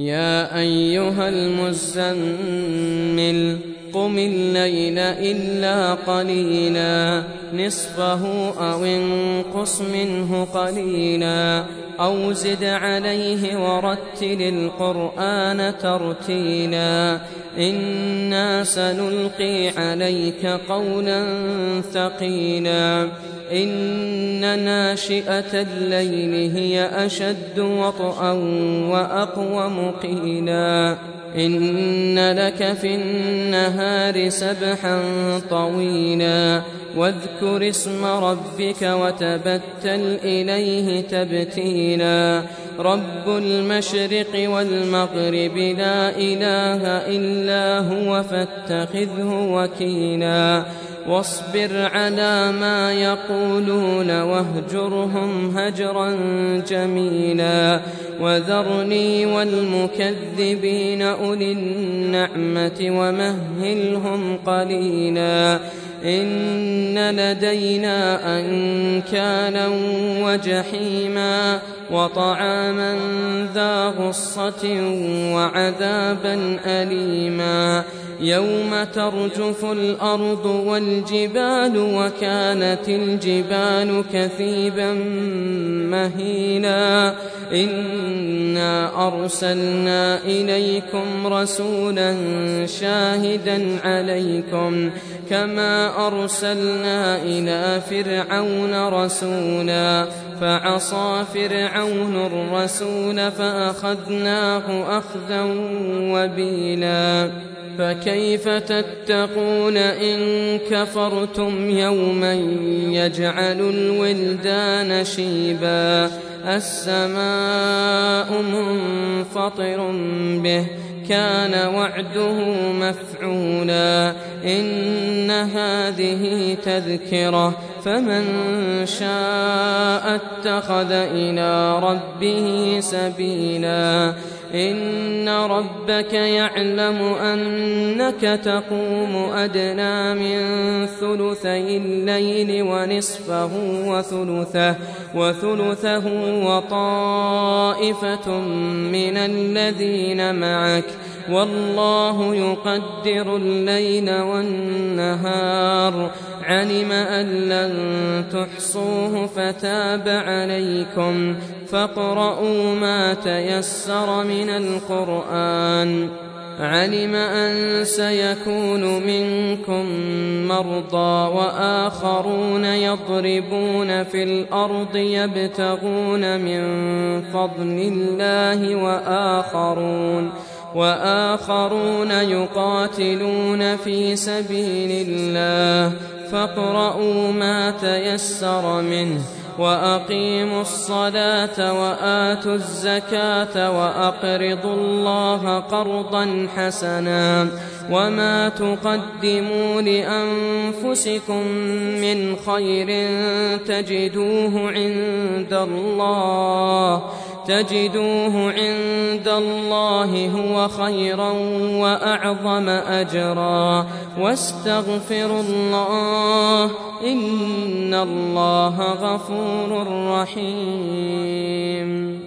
يا أيها المزمل قم الليل إلا قليلا نصفه أو انقص منه قليلا أو زد عليه ورتل القرآن ترتيلا إنا سنلقي عليك قولا ثقيلا إن ناشئة الليل هي أشد وطئا وأقوم قيلا إن لك في النهار سبحا طويلا واذكر اسم ربك وتبتل إليه تبتيلا رب المشرق والمغرب لا إله إلا هو فاتخذه وكيلا واصبر على ما يقولون واهجرهم هجرا جميلا وذرني والمكذبين أولي النعمة ومهلهم قليلا إن لدينا أنكالا وجحيما وطعاما ذا غصة وعذابا أليما يوم ترجف الأرض والجبال وكانت الجبال كثيبا مهيلا إنا أرسلنا إليكم رسولا شاهدا عليكم كما أرسلنا إلى فرعون رسولا فعصى فرعون الرسول فأخذناه أخذا وبيلا فكيف تتقون إن كفرتم يوما يجعل الولدان شيبا السماء منفطر به كان وعده مفعولا إن هذه تذكرة فمن شاء اتخذ إلى ربه سبيلا إن ربك يعلم أنك تقوم أدنى من ثلثي الليل ونصفه وثلثه وطائفة من الذين معك والله يقدر الليل والنهار علم أن لن تحصوه فتاب عليكم فاقرؤوا ما تيسر من القرآن علم أن سيكون منكم مرضى وآخرون يضربون في الأرض يبتغون من فضل الله وآخرون يقاتلون في سبيل الله فاقرؤوا ما تيسر منه وأقيموا الصلاة وآتوا الزكاة وأقرضوا الله قرضا حسنا وما تقدموا لأنفسكم من خير تجدوه عند الله هو خيرا وأعظم أجرا واستغفروا الله إن الله غفور رحيم